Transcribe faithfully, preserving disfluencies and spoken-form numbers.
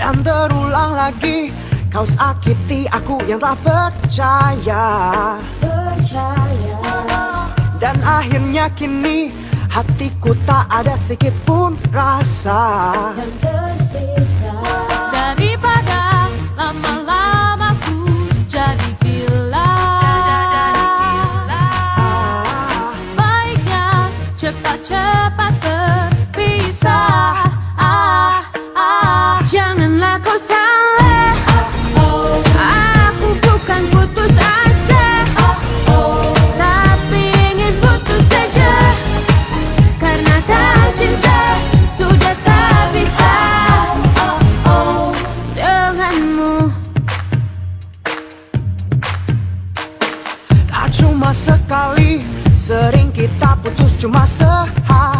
dan terulang lagi. Kau sakiti aku yang tak percaya, percaya. Dan akhirnya kini hatiku tak ada sedikit pun rasa yang tersisa. Daripada lama-lama ku jadi gila, baiknya cepat-cepat berpisah. ah, ah. Janganlah kau salah, aku bukan putus asa, tapi ingin putus saja. Karena tak cinta, sudah tak bisa denganmu. Tak cuma sekali, sering kita putus cuma sehari.